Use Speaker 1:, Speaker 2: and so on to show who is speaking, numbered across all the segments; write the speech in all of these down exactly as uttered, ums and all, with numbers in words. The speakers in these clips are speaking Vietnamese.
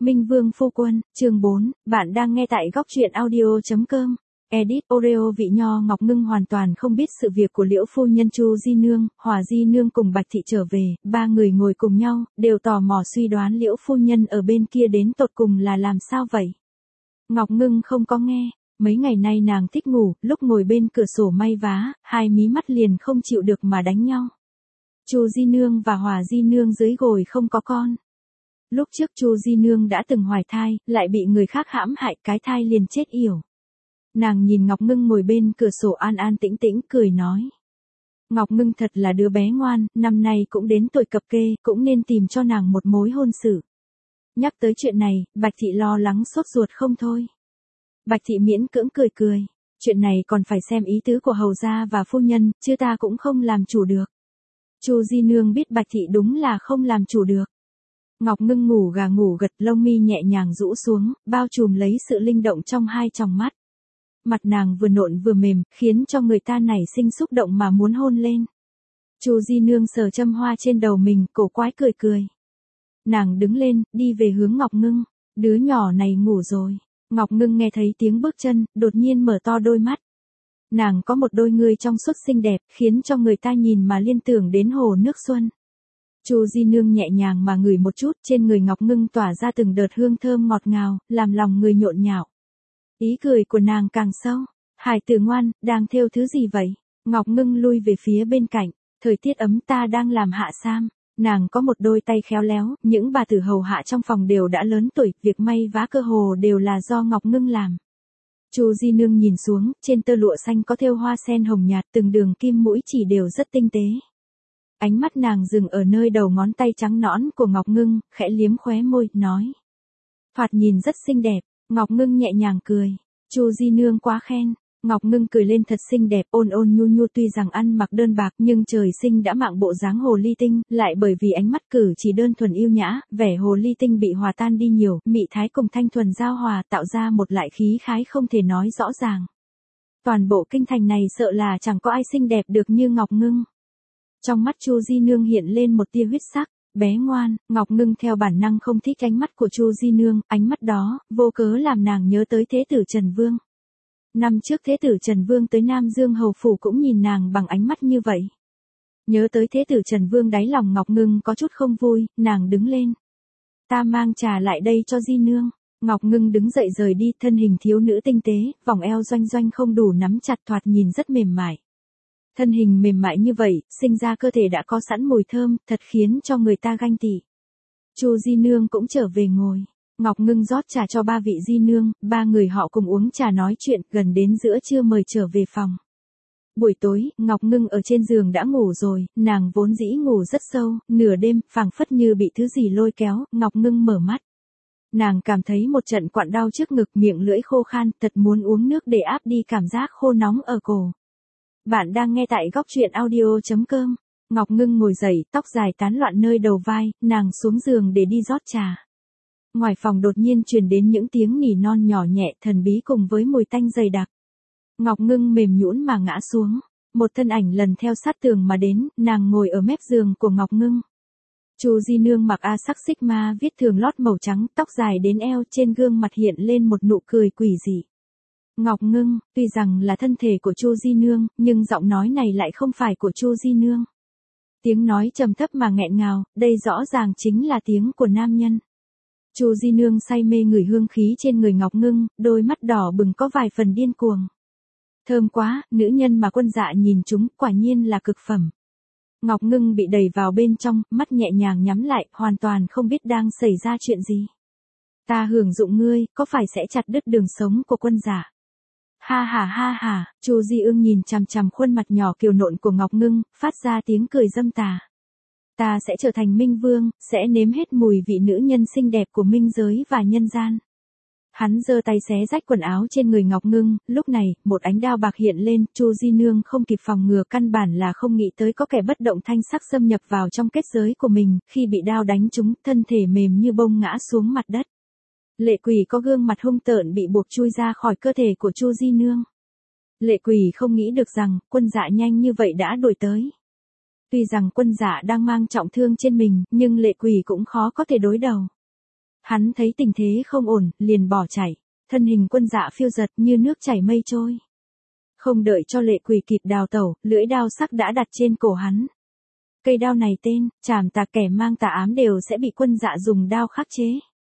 Speaker 1: Minh Vương phu quân, chương bốn, bạn đang nghe tại góc truyện audio.com. Edit Oreo vị nho Ngọc Ngưng hoàn toàn không biết sự việc của Liễu phu nhân Chu Di Nương, Hòa Di Nương cùng Bạch Thị trở về, ba người ngồi cùng nhau, đều tò mò suy đoán Liễu phu nhân ở bên kia đến tột cùng là làm sao vậy. Ngọc Ngưng không có nghe, mấy ngày nay nàng thích ngủ, lúc ngồi bên cửa sổ may vá, hai mí mắt liền không chịu được mà đánh nhau. Chu Di Nương và Hòa Di Nương dưới gồi không có con. Lúc trước Chu Di Nương đã từng hoài thai, lại bị người khác hãm hại, cái thai liền chết yểu. Nàng nhìn Ngọc Ngưng ngồi bên cửa sổ an an tĩnh tĩnh cười nói. Ngọc Ngưng thật là đứa bé ngoan, năm nay cũng đến tuổi cập kê, cũng nên tìm cho nàng một mối hôn sự. Nhắc tới chuyện này, Bạch Thị lo lắng sốt ruột không thôi. Bạch Thị miễn cưỡng cười cười, chuyện này còn phải xem ý tứ của hầu gia và phu nhân, chứ ta cũng không làm chủ được. Chu Di Nương biết Bạch Thị đúng là không làm chủ được. Ngọc Ngưng ngủ gà ngủ gật, lông mi nhẹ nhàng rũ xuống, bao trùm lấy sự linh động trong hai tròng mắt. Mặt nàng vừa nộn vừa mềm, khiến cho người ta nảy sinh xúc động mà muốn hôn lên. Chu Di Nương sờ châm hoa trên đầu mình, cổ quái cười cười. Nàng đứng lên, đi về hướng Ngọc Ngưng. Đứa nhỏ này ngủ rồi. Ngọc Ngưng nghe thấy tiếng bước chân, đột nhiên mở to đôi mắt. Nàng có một đôi người trong suốt xinh đẹp, khiến cho người ta nhìn mà liên tưởng đến hồ nước xuân. Chu Di Nương nhẹ nhàng mà ngửi một chút, trên người Ngọc Ngưng tỏa ra từng đợt hương thơm ngọt ngào, làm lòng người nhộn nhạo. Ý cười của nàng càng sâu. Hải tử ngoan, đang thêu thứ gì vậy? Ngọc Ngưng lui về phía bên cạnh. Thời tiết ấm, ta đang làm hạ sam. Nàng có một đôi tay khéo léo, những bà tử hầu hạ trong phòng đều đã lớn tuổi, việc may vá cơ hồ đều là do Ngọc Ngưng làm. Chu Di Nương nhìn xuống, trên tơ lụa xanh có thêu hoa sen hồng nhạt, từng đường kim mũi chỉ đều rất tinh tế. Ánh mắt nàng dừng ở nơi đầu ngón tay trắng nõn của Ngọc Ngưng, khẽ liếm khóe môi, nói. Thoạt nhìn rất xinh đẹp. Ngọc Ngưng nhẹ nhàng cười. Chu Di Nương quá khen. Ngọc Ngưng cười lên thật xinh đẹp, ôn ôn nhu nhu, tuy rằng ăn mặc đơn bạc nhưng trời sinh đã mạng bộ dáng hồ ly tinh, lại bởi vì ánh mắt cử chỉ đơn thuần yêu nhã, vẻ hồ ly tinh bị hòa tan đi nhiều, mị thái cùng thanh thuần giao hòa tạo ra một lại khí khái không thể nói rõ ràng. Toàn bộ kinh thành này sợ là chẳng có ai xinh đẹp được như Ngọc Ngưng. Trong mắt Chu Di Nương hiện lên một tia huyết sắc. Bé ngoan, Ngọc Ngưng theo bản năng không thích ánh mắt của Chu Di Nương, ánh mắt đó, vô cớ làm nàng nhớ tới Thế tử Trần Vương. Năm trước Thế tử Trần Vương tới Nam Dương hầu phủ cũng nhìn nàng bằng ánh mắt như vậy. Nhớ tới Thế tử Trần Vương, đáy lòng Ngọc Ngưng có chút không vui, nàng đứng lên. Ta mang trà lại đây cho Di Nương. Ngọc Ngưng đứng dậy rời đi, thân hình thiếu nữ tinh tế, vòng eo doanh doanh không đủ nắm chặt, thoạt nhìn rất mềm mại. Thân hình mềm mại như vậy, sinh ra cơ thể đã có sẵn mùi thơm, thật khiến cho người ta ganh tị. Chu Di Nương cũng trở về ngồi. Ngọc Ngưng rót trà cho ba vị Di Nương, ba người họ cùng uống trà nói chuyện, gần đến giữa trưa mời trở về phòng. Buổi tối, Ngọc Ngưng ở trên giường đã ngủ rồi, nàng vốn dĩ ngủ rất sâu, nửa đêm, phảng phất như bị thứ gì lôi kéo, Ngọc Ngưng mở mắt. Nàng cảm thấy một trận quặn đau trước ngực, miệng lưỡi khô khan, thật muốn uống nước để áp đi cảm giác khô nóng ở cổ. Bạn đang nghe tại góc truyện audio.com. Ngọc Ngưng ngồi dậy, tóc dài tán loạn nơi đầu vai, nàng xuống giường để đi rót trà. Ngoài phòng đột nhiên truyền đến những tiếng nỉ non nhỏ nhẹ, thần bí cùng với mùi tanh dày đặc. Ngọc Ngưng mềm nhũn mà ngã xuống. Một thân ảnh lần theo sát tường mà đến, nàng ngồi ở mép giường của Ngọc Ngưng. Chu Di Nương mặc a sắc xích ma viết thường lót màu trắng, tóc dài đến eo, trên gương mặt hiện lên một nụ cười quỷ dị. Ngọc Ngưng, tuy rằng là thân thể của Chu Di Nương, nhưng giọng nói này lại không phải của Chu Di Nương. Tiếng nói trầm thấp mà nghẹn ngào, đây rõ ràng chính là tiếng của nam nhân. Chu Di Nương say mê ngửi hương khí trên người Ngọc Ngưng, đôi mắt đỏ bừng có vài phần điên cuồng. Thơm quá, nữ nhân mà quân dạ nhìn chúng, quả nhiên là cực phẩm. Ngọc Ngưng bị đẩy vào bên trong, mắt nhẹ nhàng nhắm lại, hoàn toàn không biết đang xảy ra chuyện gì. Ta hưởng dụng ngươi, có phải sẽ chặt đứt đường sống của quân dạ? Ha ha ha ha, Chu Di Ưng nhìn chằm chằm khuôn mặt nhỏ kiều nộn của Ngọc Ngưng, phát ra tiếng cười dâm tà. Ta sẽ trở thành Minh Vương, sẽ nếm hết mùi vị nữ nhân xinh đẹp của minh giới và nhân gian. Hắn giơ tay xé rách quần áo trên người Ngọc Ngưng, lúc này, một ánh đao bạc hiện lên, Chu Di Nương không kịp phòng ngừa, căn bản là không nghĩ tới có kẻ bất động thanh sắc xâm nhập vào trong kết giới của mình, khi bị đao đánh trúng, thân thể mềm như bông ngã xuống mặt đất. Lệ Quỷ có gương mặt hung tợn bị buộc chui ra khỏi cơ thể của Chu Di Nương. Lệ Quỷ không nghĩ được rằng, quân dạ nhanh như vậy đã đuổi tới. Tuy rằng quân dạ đang mang trọng thương trên mình, nhưng Lệ Quỷ cũng khó có thể đối đầu. Hắn thấy tình thế không ổn, liền bỏ chạy, thân hình Quân Dạ phiêu giật như nước chảy mây trôi. Không đợi cho Lệ Quỷ kịp đào tẩu, lưỡi đao sắc đã đặt trên cổ hắn. Cây đao này tên, trảm tà, kẻ mang tà ám đều sẽ bị Quân Dạ dùng đao khắc chế.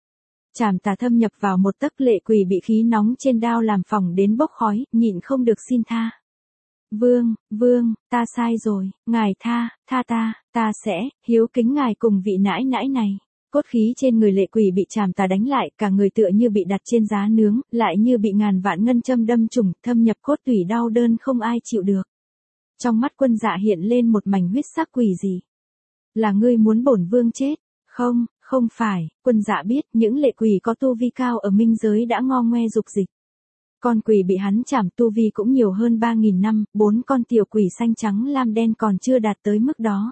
Speaker 1: Trảm tà thâm nhập vào một tấc, Lệ Quỷ bị khí nóng trên đao làm phỏng đến bốc khói, nhịn không được xin tha. Vương, vương, ta sai rồi, ngài tha, tha ta, ta sẽ, hiếu kính ngài cùng vị nãi nãi này. Cốt khí trên người Lệ Quỷ bị trảm tà đánh lại, cả người tựa như bị đặt trên giá nướng, lại như bị ngàn vạn ngân châm đâm trùng, thâm nhập cốt tủy, đau đơn không ai chịu được. Trong mắt Quân Dạ hiện lên một mảnh huyết sắc quỷ dị. Là ngươi muốn bổn vương chết? Không, không phải, Quân Dạ biết, những Lệ Quỷ có tu vi cao ở minh giới đã ngo ngoe dục dịch. Con quỷ bị hắn chảm tu vi cũng nhiều hơn ba nghìn năm, bốn con tiểu quỷ xanh trắng lam đen còn chưa đạt tới mức đó.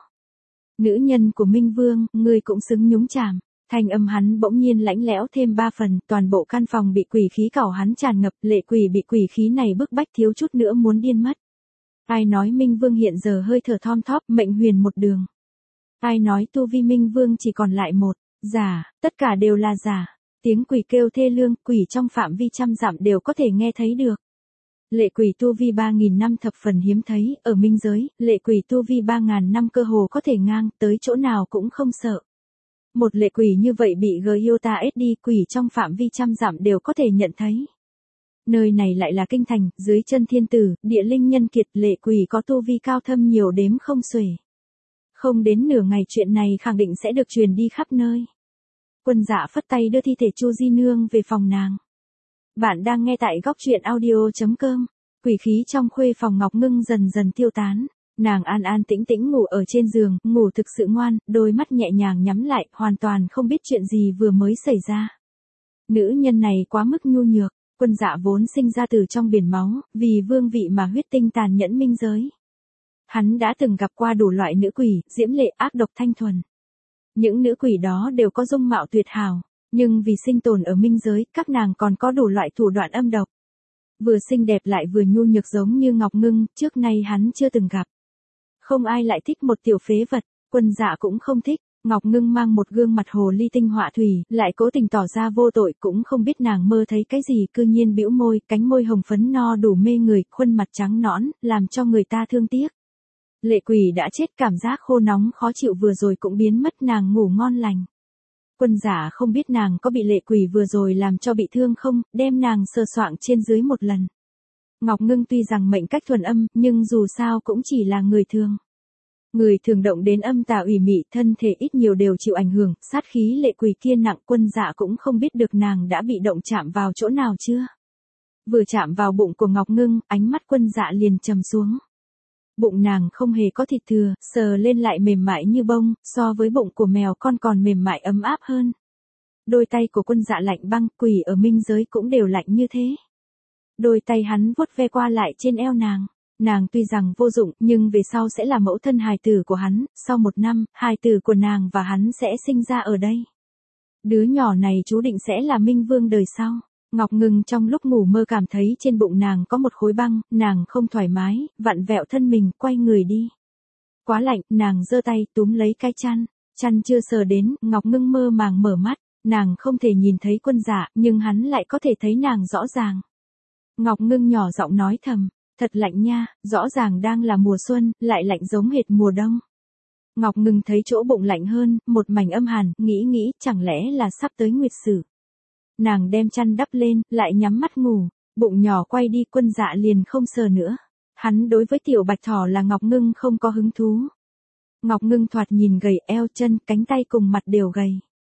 Speaker 1: Nữ nhân của Minh Vương, ngươi cũng xứng nhúng chàm. Thanh âm hắn bỗng nhiên lãnh lẽo thêm ba phần, toàn bộ căn phòng bị quỷ khí cào hắn tràn ngập, Lệ Quỷ bị quỷ khí này bức bách thiếu chút nữa muốn điên mất. Ai nói Minh Vương hiện giờ hơi thở thom thóp, mệnh huyền một đường. Ai nói tu vi Minh Vương chỉ còn lại một, giả, tất cả đều là giả. Tiếng quỷ kêu thê lương, quỷ trong phạm vi trăm dặm đều có thể nghe thấy được. Lệ Quỷ tu vi ba nghìn năm thập phần hiếm thấy, ở minh giới, Lệ Quỷ tu vi ba nghìn năm cơ hồ có thể ngang, tới chỗ nào cũng không sợ. Một Lệ Quỷ như vậy bị Gyota ép đi, quỷ trong phạm vi trăm dặm đều có thể nhận thấy. Nơi này lại là kinh thành, dưới chân thiên tử, địa linh nhân kiệt, Lệ Quỷ có tu vi cao thâm nhiều đếm không xuể. Không đến nửa ngày chuyện này khẳng định sẽ được truyền đi khắp nơi. Quân Dạ phất tay đưa thi thể Chu Di Nương về phòng nàng. Bạn đang nghe tại góc truyện audio chấm com. Quỷ khí trong khuê phòng Ngọc Ngưng dần dần tiêu tán. Nàng an an tĩnh tĩnh ngủ ở trên giường, ngủ thực sự ngoan, đôi mắt nhẹ nhàng nhắm lại, hoàn toàn không biết chuyện gì vừa mới xảy ra. Nữ nhân này quá mức nhu nhược. Quân Dạ vốn sinh ra từ trong biển máu, vì vương vị mà huyết tinh tàn nhẫn minh giới. Hắn đã từng gặp qua đủ loại nữ quỷ, diễm lệ, ác độc, thanh thuần. Những nữ quỷ đó đều có dung mạo tuyệt hảo, nhưng vì sinh tồn ở minh giới, các nàng còn có đủ loại thủ đoạn âm độc. Vừa xinh đẹp lại vừa nhu nhược giống như Ngọc Ngưng, trước nay hắn chưa từng gặp. Không ai lại thích một tiểu phế vật, Quân Dạ cũng không thích. Ngọc Ngưng mang một gương mặt hồ ly tinh họa thủy, lại cố tình tỏ ra vô tội, cũng không biết nàng mơ thấy cái gì, cư nhiên bĩu môi, cánh môi hồng phấn no đủ mê người, khuôn mặt trắng nõn, làm cho người ta thương tiếc. Lệ Quỷ đã chết, cảm giác khô nóng khó chịu vừa rồi cũng biến mất, nàng ngủ ngon lành. Quân Dạ không biết nàng có bị Lệ Quỷ vừa rồi làm cho bị thương không, đem nàng sờ soạng trên dưới một lần. Ngọc Ngưng tuy rằng mệnh cách thuần âm, nhưng dù sao cũng chỉ là người thường. Người thường động đến âm tà ủy mị, thân thể ít nhiều đều chịu ảnh hưởng, sát khí Lệ Quỷ kia nặng, Quân Dạ cũng không biết được nàng đã bị động chạm vào chỗ nào chưa. Vừa chạm vào bụng của Ngọc Ngưng, ánh mắt Quân Dạ liền trầm xuống. Bụng nàng không hề có thịt thừa, sờ lên lại mềm mại như bông, so với bụng của mèo con còn mềm mại ấm áp hơn. Đôi tay của Quân Dạ lạnh băng, quỷ ở minh giới cũng đều lạnh như thế. Đôi tay hắn vuốt ve qua lại trên eo nàng. Nàng tuy rằng vô dụng, nhưng về sau sẽ là mẫu thân hài tử của hắn, sau một năm, hài tử của nàng và hắn sẽ sinh ra ở đây. Đứa nhỏ này chú định sẽ là Minh Vương đời sau. Ngọc Ngưng trong lúc ngủ mơ cảm thấy trên bụng nàng có một khối băng, nàng không thoải mái, vặn vẹo thân mình, quay người đi. Quá lạnh, nàng giơ tay túm lấy cái chăn, chăn chưa sờ đến, Ngọc Ngưng mơ màng mở mắt, nàng không thể nhìn thấy Quân Dạ, nhưng hắn lại có thể thấy nàng rõ ràng. Ngọc Ngưng nhỏ giọng nói thầm, thật lạnh nha, rõ ràng đang là mùa xuân, lại lạnh giống hệt mùa đông. Ngọc Ngưng thấy chỗ bụng lạnh hơn, một mảnh âm hàn, nghĩ nghĩ, chẳng lẽ là sắp tới nguyệt sử. Nàng đem chăn đắp lên, lại nhắm mắt ngủ, bụng nhỏ quay đi, Quân Dạ liền không sờ nữa. Hắn đối với tiểu bạch thỏ là Ngọc Ngưng không có hứng thú. Ngọc Ngưng thoạt nhìn gầy, eo chân, cánh tay cùng mặt đều gầy.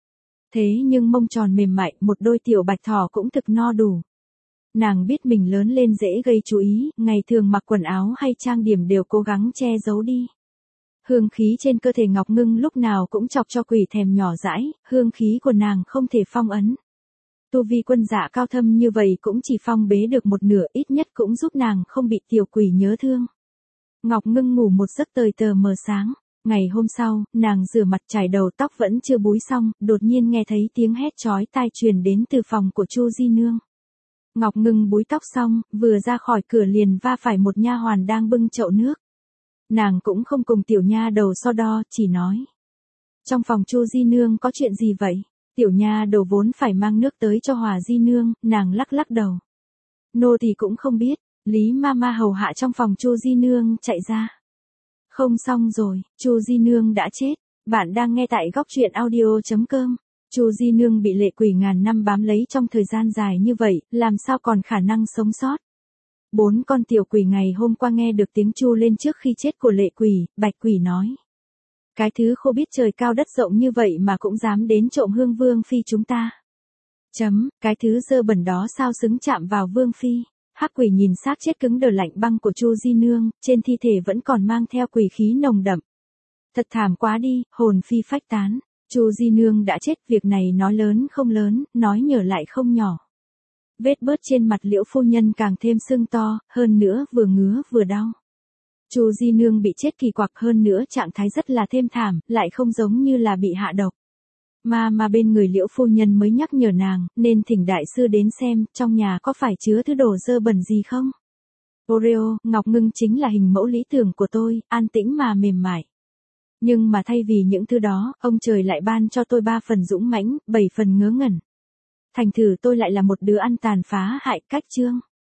Speaker 1: Thế nhưng mông tròn mềm mại, một đôi tiểu bạch thỏ cũng thực no đủ. Nàng biết mình lớn lên dễ gây chú ý, ngày thường mặc quần áo hay trang điểm đều cố gắng che giấu đi. Hương khí trên cơ thể Ngọc Ngưng lúc nào cũng chọc cho quỷ thèm nhỏ dãi, hương khí của nàng không thể phong ấn. Tu vi Quân Dạ cao thâm như vậy cũng chỉ phong bế được một nửa, ít nhất cũng giúp nàng không bị tiểu quỷ nhớ thương. Ngọc Ngưng ngủ một giấc tời tờ mờ sáng. Ngày hôm sau, nàng rửa mặt chải đầu, tóc vẫn chưa búi xong, đột nhiên nghe thấy tiếng hét chói tai truyền đến từ phòng của Chu Di Nương. Ngọc Ngưng búi tóc xong, vừa ra khỏi cửa liền va phải một nha hoàn đang bưng chậu nước. Nàng cũng không cùng tiểu nha đầu so đo, chỉ nói. Trong phòng Chu Di Nương có chuyện gì vậy? Tiểu nha đầu vốn phải mang nước tới cho Hòa Di Nương, nàng lắc lắc đầu. Nô thì cũng không biết, Lý Mama hầu hạ trong phòng Chu Di Nương chạy ra. Không xong rồi, Chu Di Nương đã chết. Bạn đang nghe tại góc truyện audio.com. Chu Di Nương bị lệ quỷ ngàn năm bám lấy trong thời gian dài như vậy, làm sao còn khả năng sống sót. Bốn con tiểu quỷ ngày hôm qua nghe được tiếng chu lên trước khi chết của lệ quỷ, bạch quỷ nói. Cái thứ khô biết trời cao đất rộng như vậy mà cũng dám đến trộm hương vương phi chúng ta. Chấm, cái thứ dơ bẩn đó sao xứng chạm vào vương phi. Hắc quỷ nhìn xác chết cứng đờ lạnh băng của Chu Di Nương, trên thi thể vẫn còn mang theo quỷ khí nồng đậm. Thật thảm quá đi, hồn phi phách tán. Chu Di Nương đã chết, việc này nói lớn không lớn, nói nhỏ lại không nhỏ. Vết bớt trên mặt Liễu phu nhân càng thêm sưng to, hơn nữa vừa ngứa vừa đau. Chu Di Nương bị chết kỳ quặc, hơn nữa trạng thái rất là thê thảm, lại không giống như là bị hạ độc. Mà mà bên người Liễu phu nhân mới nhắc nhở nàng, nên thỉnh đại sư đến xem, trong nhà có phải chứa thứ đồ dơ bẩn gì không? Oreo, Ngọc Ngưng chính là hình mẫu lý tưởng của tôi, an tĩnh mà mềm mại. Nhưng mà thay vì những thứ đó, ông trời lại ban cho tôi ba phần dũng mãnh, bảy phần ngớ ngẩn. Thành thử tôi lại là một đứa ăn tàn phá hại cách chương.